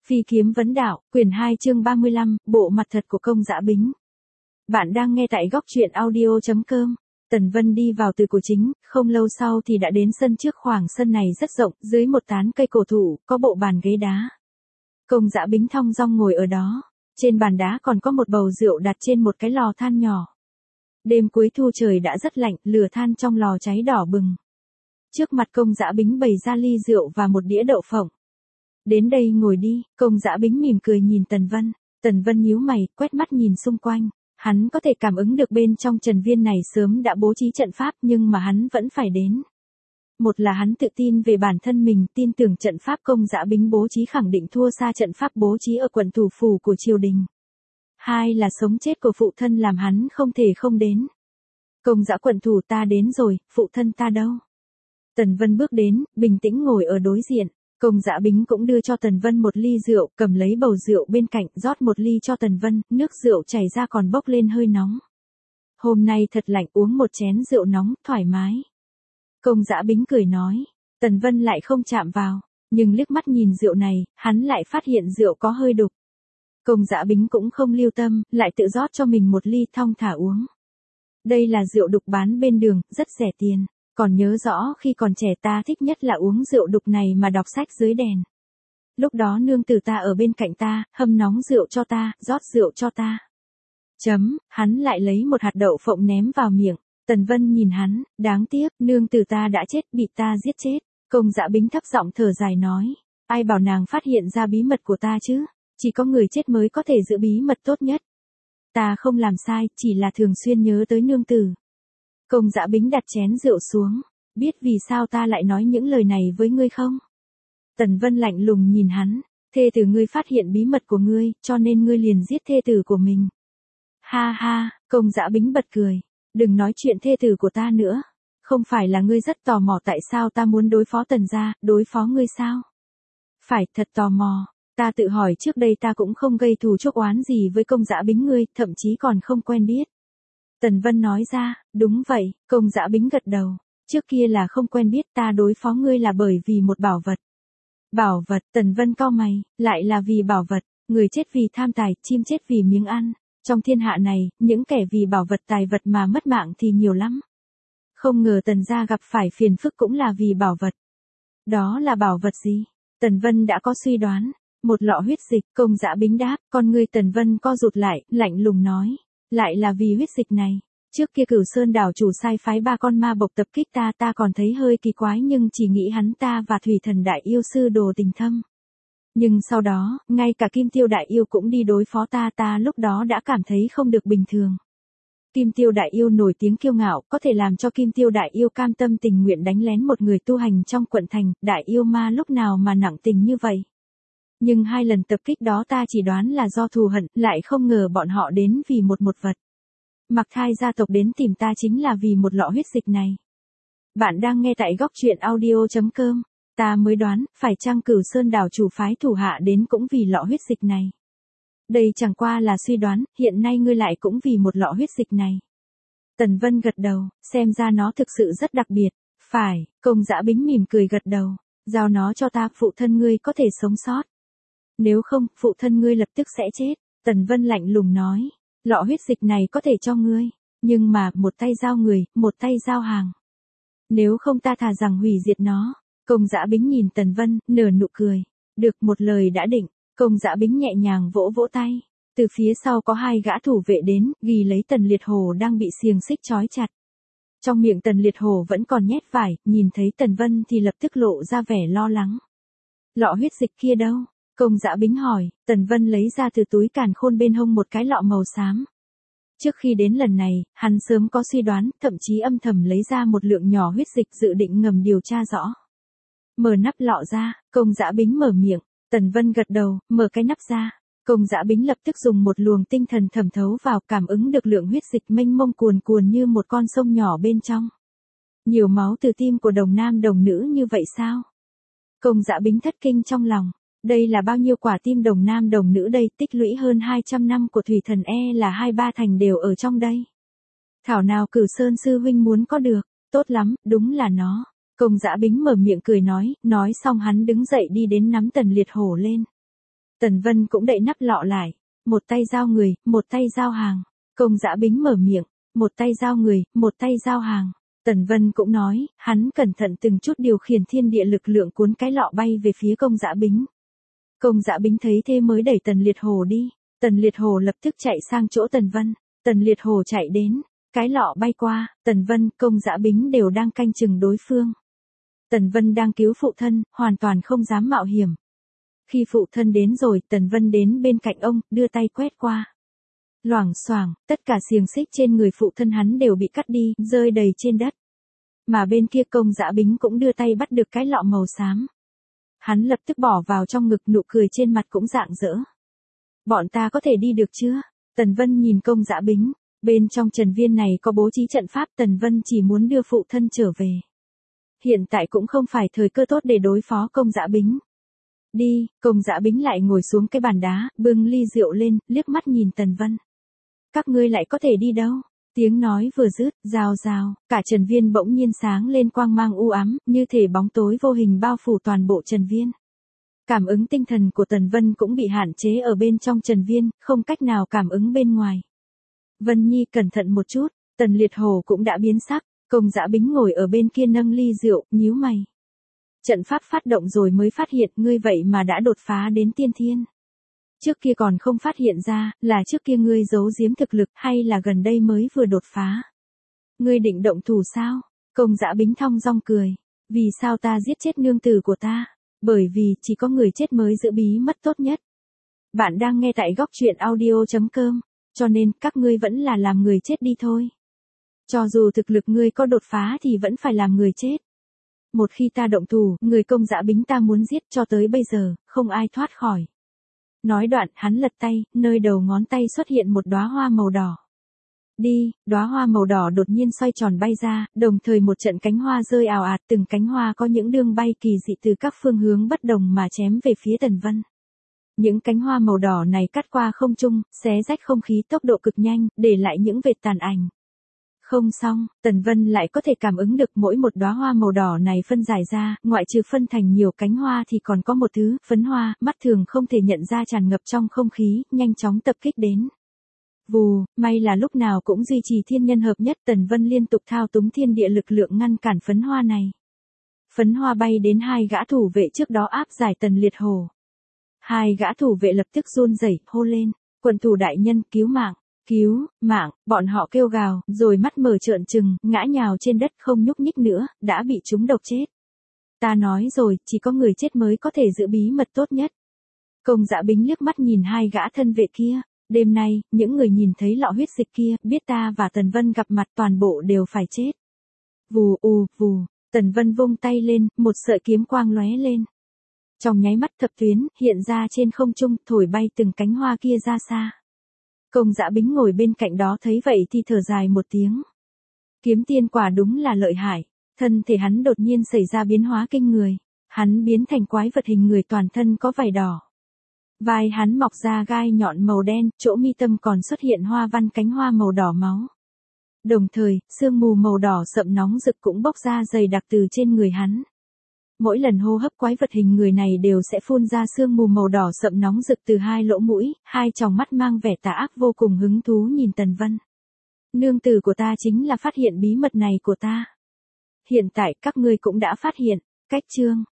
Phi kiếm vấn đạo, quyển 2 chương 35, bộ mặt thật của Công Dã Bính. Bạn đang nghe tại góc truyện audio.com. Tần Vân đi vào từ cửa chính, không lâu sau thì đã đến sân trước. Khoảng sân này rất rộng, dưới một tán cây cổ thụ, có bộ bàn ghế đá. Công Dã Bính thong dong ngồi ở đó. Trên bàn đá còn có một bầu rượu đặt trên một cái lò than nhỏ. Đêm cuối thu trời đã rất lạnh, lửa than trong lò cháy đỏ bừng. Trước mặt Công Dã Bính bày ra ly rượu và một đĩa đậu phộng. Đến đây ngồi đi, Công Dã Bính mỉm cười nhìn Tần Vân. Tần Vân nhíu mày, quét mắt nhìn xung quanh. Hắn có thể cảm ứng được bên trong Trần Viên này sớm đã bố trí trận pháp nhưng mà hắn vẫn phải đến. Một là hắn tự tin về bản thân mình, tin tưởng trận pháp Công Dã Bính bố trí khẳng định thua xa trận pháp bố trí ở quận thủ phủ của triều đình. Hai là sống chết của phụ thân làm hắn không thể không đến. Công Dã quận thủ, ta đến rồi, phụ thân ta đâu? Tần Vân bước đến, bình tĩnh ngồi ở đối diện. Công Dã Bính cũng đưa cho Tần Vân một ly rượu, cầm lấy bầu rượu bên cạnh, rót một ly cho Tần Vân, nước rượu chảy ra còn bốc lên hơi nóng. Hôm nay thật lạnh, uống một chén rượu nóng, thoải mái. Công Dã Bính cười nói. Tần Vân lại không chạm vào, nhưng liếc mắt nhìn rượu này, hắn lại phát hiện rượu có hơi đục. Công Dã Bính cũng không lưu tâm, lại tự rót cho mình một ly thong thả uống. Đây là rượu đục bán bên đường, rất rẻ tiền. Còn nhớ rõ khi còn trẻ ta thích nhất là uống rượu đục này mà đọc sách dưới đèn. Lúc đó nương tử ta ở bên cạnh ta, hâm nóng rượu cho ta, rót rượu cho ta. Hắn lại lấy một hạt đậu phộng ném vào miệng. Tần Vân nhìn hắn, đáng tiếc, nương tử ta đã chết, bị ta giết chết. Công Dã Bính thấp giọng thở dài nói. Ai bảo nàng phát hiện ra bí mật của ta chứ? Chỉ có người chết mới có thể giữ bí mật tốt nhất. Ta không làm sai, chỉ là thường xuyên nhớ tới nương tử. Công Dã Bính đặt chén rượu xuống. Biết vì sao ta lại nói những lời này với ngươi không? Tần Vân lạnh lùng nhìn hắn. Thê tử ngươi phát hiện bí mật của ngươi, cho nên ngươi liền giết thê tử của mình. Ha ha, Công Dã Bính bật cười. Đừng nói chuyện thê tử của ta nữa. Không phải là ngươi rất tò mò tại sao ta muốn đối phó Tần gia, đối phó ngươi sao? Phải, thật tò mò. Ta tự hỏi trước đây ta cũng không gây thù chuốc oán gì với Công Dã Bính ngươi, thậm chí còn không quen biết. Tần Vân nói ra, đúng vậy, Công Dã Bính gật đầu. Trước kia là không quen biết, ta đối phó ngươi là bởi vì một bảo vật. Bảo vật, Tần Vân cau mày, lại là vì bảo vật, người chết vì tham tài, chim chết vì miếng ăn. Trong thiên hạ này, những kẻ vì bảo vật tài vật mà mất mạng thì nhiều lắm. Không ngờ Tần gia gặp phải phiền phức cũng là vì bảo vật. Đó là bảo vật gì? Tần Vân đã có suy đoán. Một lọ huyết dịch, Công Dã Bính đáp, con ngươi Tần Vân co rụt lại, lạnh lùng nói. Lại là vì huyết dịch này. Trước kia Cửu Sơn đảo chủ sai phái 3 con ma bộc tập kích ta còn thấy hơi kỳ quái nhưng chỉ nghĩ hắn ta và Thủy Thần Đại Yêu sư đồ tình thâm. Nhưng sau đó, ngay cả Kim Tiêu Đại Yêu cũng đi đối phó ta lúc đó đã cảm thấy không được bình thường. Kim Tiêu Đại Yêu nổi tiếng kiêu ngạo, có thể làm cho Kim Tiêu Đại Yêu cam tâm tình nguyện đánh lén một người tu hành trong quận thành, Đại Yêu ma lúc nào mà nặng tình như vậy. Nhưng 2 lần tập kích đó ta chỉ đoán là do thù hận, lại không ngờ bọn họ đến vì một vật. Mặc Thai gia tộc đến tìm ta chính là vì một lọ huyết dịch này. Bạn đang nghe tại góc truyện audio.com. Ta mới đoán, phải chăng Cửu Sơn đảo chủ phái thủ hạ đến cũng vì lọ huyết dịch này. Đây chẳng qua là suy đoán, hiện nay ngươi lại cũng vì một lọ huyết dịch này. Tần Vân gật đầu, xem ra nó thực sự rất đặc biệt. Phải, Công Dã Bính mỉm cười gật đầu. Giao nó cho ta, phụ thân ngươi có thể sống sót. Nếu không, phụ thân ngươi lập tức sẽ chết. Tần Vân lạnh lùng nói. Lọ huyết dịch này có thể cho ngươi. Nhưng mà, một tay giao người, một tay giao hàng. Nếu không ta thà rằng hủy diệt nó. Công Dã Bính nhìn Tần Vân, nở nụ cười. Được, một lời đã định. Công Dã Bính nhẹ nhàng vỗ vỗ tay. Từ phía sau có 2 gã thủ vệ đến, ghi lấy Tần Liệt Hổ đang bị xiềng xích trói chặt. Trong miệng Tần Liệt Hổ vẫn còn nhét vải, nhìn thấy Tần Vân thì lập tức lộ ra vẻ lo lắng. Lọ huyết dịch kia đâu? Công Dã Bính hỏi. Tần Vân lấy ra từ túi càn khôn bên hông một cái lọ màu xám. Trước khi đến lần này, hắn sớm có suy đoán, thậm chí âm thầm lấy ra một lượng nhỏ huyết dịch dự định ngầm điều tra rõ. Mở nắp lọ ra, Công Dã Bính mở miệng. Tần Vân gật đầu, mở cái nắp ra. Công Dã Bính lập tức dùng một luồng tinh thần thẩm thấu vào, cảm ứng được lượng huyết dịch mênh mông cuồn cuồn như một con sông nhỏ bên trong. Nhiều máu từ tim của đồng nam đồng nữ như vậy sao? Công Dã Bính thất kinh trong lòng. Đây là bao nhiêu quả tim đồng nam đồng nữ đây, tích lũy hơn 200 năm của Thủy Thần là 2-3 thành đều ở trong đây. Thảo nào Cửu Sơn sư huynh muốn có được, tốt lắm, đúng là nó. Công Dã Bính mở miệng cười nói xong hắn đứng dậy đi đến nắm Tần Liệt Hổ lên. Tần Vân cũng đậy nắp lọ lại, một tay giao người, một tay giao hàng. Công Dã Bính mở miệng, một tay giao người, một tay giao hàng. Tần Vân cũng nói, hắn cẩn thận từng chút điều khiển thiên địa lực lượng cuốn cái lọ bay về phía Công Dã Bính. Công Dã Bính thấy thế mới đẩy Tần Liệt Hổ đi. Tần Liệt Hổ lập tức chạy sang chỗ Tần Vân. Tần Liệt Hổ chạy đến, cái lọ bay qua, Tần Vân, Công Dã Bính đều đang canh chừng đối phương. Tần Vân đang cứu phụ thân, hoàn toàn không dám mạo hiểm. Khi phụ thân đến rồi, Tần Vân đến bên cạnh ông, đưa tay quét qua. Loảng xoảng, tất cả xiềng xích trên người phụ thân hắn đều bị cắt đi, rơi đầy trên đất. Mà bên kia Công Dã Bính cũng đưa tay bắt được cái lọ màu xám. Hắn lập tức bỏ vào trong ngực, nụ cười trên mặt cũng rạng rỡ. Bọn ta có thể đi được chưa? Tần Vân nhìn Công Dã Bính, bên trong Trần Viên này có bố trí trận pháp, Tần Vân chỉ muốn đưa phụ thân trở về. Hiện tại cũng không phải thời cơ tốt để đối phó Công Dã Bính. Đi, Công Dã Bính lại ngồi xuống cái bàn đá, bưng ly rượu lên, liếc mắt nhìn Tần Vân. Các ngươi lại có thể đi đâu? Tiếng nói vừa dứt, rào rào, cả Trần Viên bỗng nhiên sáng lên quang mang u ám, như thể bóng tối vô hình bao phủ toàn bộ Trần Viên. Cảm ứng tinh thần của Tần Vân cũng bị hạn chế ở bên trong Trần Viên, không cách nào cảm ứng bên ngoài. Vân Nhi cẩn thận một chút, Tần Liệt Hổ cũng đã biến sắc, Công Dã Bính ngồi ở bên kia nâng ly rượu, nhíu mày. Trận pháp phát động rồi mới phát hiện ngươi vậy mà đã đột phá đến tiên thiên. Trước kia còn không phát hiện ra, là trước kia ngươi giấu giếm thực lực hay là gần đây mới vừa đột phá. Ngươi định động thủ sao? Công Dã Bính thong dong cười. Vì sao ta giết chết nương tử của ta? Bởi vì chỉ có người chết mới giữ bí mật tốt nhất. Bạn đang nghe tại góc truyện audio.com, cho nên các ngươi vẫn là làm người chết đi thôi. Cho dù thực lực ngươi có đột phá thì vẫn phải làm người chết. Một khi ta động thủ, người Công Dã Bính ta muốn giết cho tới bây giờ, không ai thoát khỏi. Nói đoạn, hắn lật tay, nơi đầu ngón tay xuất hiện một đóa hoa màu đỏ. Đi, đóa hoa màu đỏ đột nhiên xoay tròn bay ra, đồng thời một trận cánh hoa rơi ào ạt, từng cánh hoa có những đường bay kỳ dị từ các phương hướng bất đồng mà chém về phía Tần Vân. Những cánh hoa màu đỏ này cắt qua không trung, xé rách không khí tốc độ cực nhanh, để lại những vệt tàn ảnh. Không xong, Tần Vân lại có thể cảm ứng được mỗi một đóa hoa màu đỏ này phân giải ra, ngoại trừ phân thành nhiều cánh hoa thì còn có một thứ, phấn hoa, mắt thường không thể nhận ra tràn ngập trong không khí, nhanh chóng tập kích đến. Vù, may là lúc nào cũng duy trì thiên nhân hợp nhất, Tần Vân liên tục thao túng thiên địa lực lượng ngăn cản phấn hoa này. Phấn hoa bay đến hai gã thủ vệ trước đó áp giải Tần Liệt Hổ. Hai gã thủ vệ lập tức run rẩy, hô lên, quận thủ đại nhân, cứu mạng. Cứu, mạng, bọn họ kêu gào, rồi mắt mở trợn trừng, ngã nhào trên đất không nhúc nhích nữa, đã bị chúng độc chết. Ta nói rồi, chỉ có người chết mới có thể giữ bí mật tốt nhất. Công Dã Bính liếc mắt nhìn hai gã thân vệ kia, đêm nay, những người nhìn thấy lọ huyết dịch kia, biết ta và Tần Vân gặp mặt toàn bộ đều phải chết. Vù vù, Tần Vân vung tay lên, một sợi kiếm quang lóe lên. Trong nháy mắt thập tuyến, hiện ra trên không trung, thổi bay từng cánh hoa kia ra xa. Công Dã Bính ngồi bên cạnh đó thấy vậy thì thở dài một tiếng. Kiếm tiên quả đúng là lợi hại, thân thể hắn đột nhiên xảy ra biến hóa kinh người, hắn biến thành quái vật hình người toàn thân có vảy đỏ. Vai hắn mọc ra gai nhọn màu đen, chỗ mi tâm còn xuất hiện hoa văn cánh hoa màu đỏ máu. Đồng thời, sương mù màu đỏ sậm nóng rực cũng bốc ra dày đặc từ trên người hắn. Mỗi lần hô hấp quái vật hình người này đều sẽ phun ra sương mù màu đỏ sậm nóng rực từ hai lỗ mũi, hai tròng mắt mang vẻ tà ác vô cùng hứng thú nhìn Tần Vân. Nương tử của ta chính là phát hiện bí mật này của ta. Hiện tại các ngươi cũng đã phát hiện, cách chương.